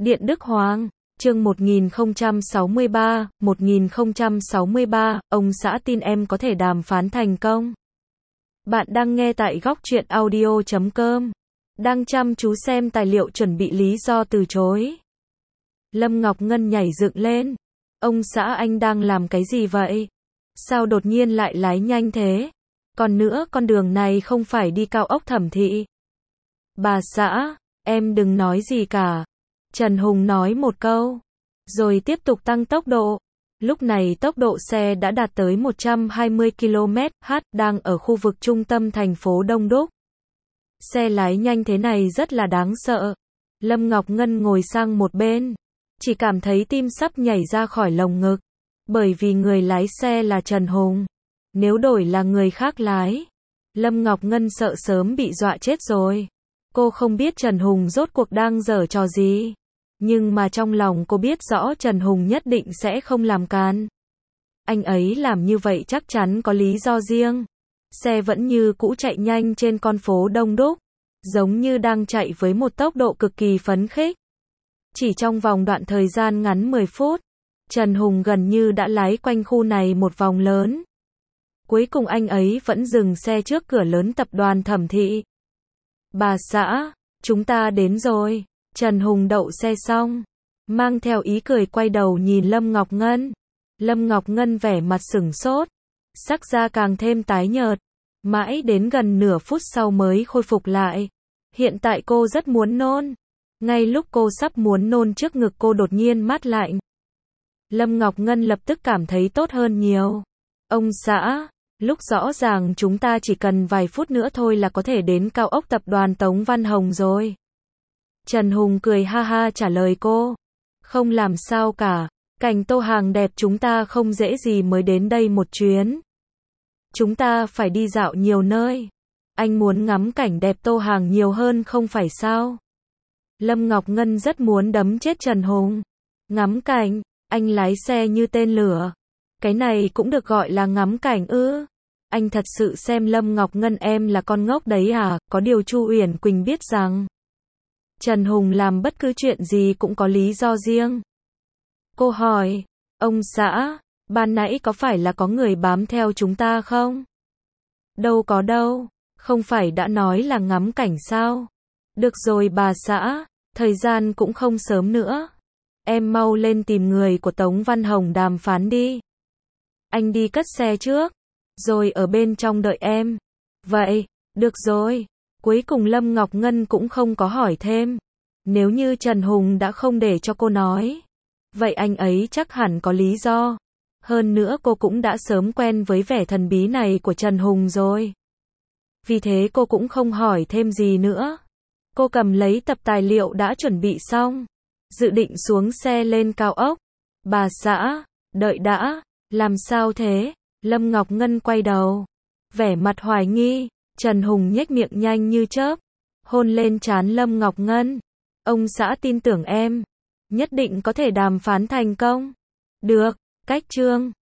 Điện Đức Hoàng, chương 1063, ông xã tin em có thể đàm phán thành công. Bạn đang nghe tại góc truyện audio.com, đang chăm chú xem tài liệu chuẩn bị lý do từ chối. Lâm Ngọc Ngân nhảy dựng lên. Ông xã anh đang làm cái gì vậy? Sao đột nhiên lại lái nhanh thế? Còn nữa, con đường này không phải đi cao ốc Thẩm Thị. Bà xã, em đừng nói gì cả. Trần Hùng nói một câu, rồi tiếp tục tăng tốc độ. Lúc này tốc độ xe đã đạt tới 120 km/h, đang ở khu vực trung tâm thành phố đông đúc. Xe lái nhanh thế này rất là đáng sợ. Lâm Ngọc Ngân ngồi sang một bên, chỉ cảm thấy tim sắp nhảy ra khỏi lồng ngực. Bởi vì người lái xe là Trần Hùng. Nếu đổi là người khác lái, Lâm Ngọc Ngân sợ sớm bị dọa chết rồi. Cô không biết Trần Hùng rốt cuộc đang giở trò gì. Nhưng mà trong lòng cô biết rõ Trần Hùng nhất định sẽ không làm càn. Anh ấy làm như vậy chắc chắn có lý do riêng. Xe vẫn như cũ chạy nhanh trên con phố đông đúc, giống như đang chạy với một tốc độ cực kỳ phấn khích. Chỉ trong vòng đoạn thời gian ngắn 10 phút, Trần Hùng gần như đã lái quanh khu này một vòng lớn. Cuối cùng anh ấy vẫn dừng xe trước cửa lớn tập đoàn Thẩm Thị. Bà xã, chúng ta đến rồi. Trần Hùng đậu xe xong, mang theo ý cười quay đầu nhìn Lâm Ngọc Ngân. Lâm Ngọc Ngân vẻ mặt sửng sốt, sắc da càng thêm tái nhợt, mãi đến gần nửa phút sau mới khôi phục lại. Hiện tại cô rất muốn nôn. Ngay lúc cô sắp muốn nôn, trước ngực cô đột nhiên mát lạnh. Lâm Ngọc Ngân lập tức cảm thấy tốt hơn nhiều. Ông xã, lúc rõ ràng chúng ta chỉ cần vài phút nữa thôi là có thể đến cao ốc tập đoàn Tống Văn Hồng rồi. Trần Hùng cười ha ha trả lời cô. Không làm sao cả, cảnh Tô Hàng đẹp chúng ta không dễ gì mới đến đây một chuyến. Chúng ta phải đi dạo nhiều nơi. Anh muốn ngắm cảnh đẹp Tô Hàng nhiều hơn không phải sao? Lâm Ngọc Ngân rất muốn đấm chết Trần Hùng. Ngắm cảnh, anh lái xe như tên lửa. Cái này cũng được gọi là ngắm cảnh ư? Anh thật sự xem Lâm Ngọc Ngân em là con ngốc đấy à? Có điều Chu Uyển Quỳnh biết rằng Trần Hùng làm bất cứ chuyện gì cũng có lý do riêng. Cô hỏi, ông xã, ban nãy có phải là có người bám theo chúng ta không? Đâu có đâu, không phải đã nói là ngắm cảnh sao? Được rồi bà xã, thời gian cũng không sớm nữa. Em mau lên tìm người của Tống Văn Hồng đàm phán đi. Anh đi cất xe trước, rồi ở bên trong đợi em. Vậy, được rồi. Cuối cùng Lâm Ngọc Ngân cũng không có hỏi thêm. Nếu như Trần Hùng đã không để cho cô nói, vậy anh ấy chắc hẳn có lý do. Hơn nữa cô cũng đã sớm quen với vẻ thần bí này của Trần Hùng rồi. Vì thế cô cũng không hỏi thêm gì nữa. Cô cầm lấy tập tài liệu đã chuẩn bị xong, dự định xuống xe lên cao ốc. Bà xã, đợi đã, làm sao thế? Lâm Ngọc Ngân quay đầu, vẻ mặt hoài nghi. Trần Hùng nhếch miệng nhanh như chớp, hôn lên trán Lâm Ngọc Ngân. Ông xã tin tưởng em, nhất định có thể đàm phán thành công. Được, cách chương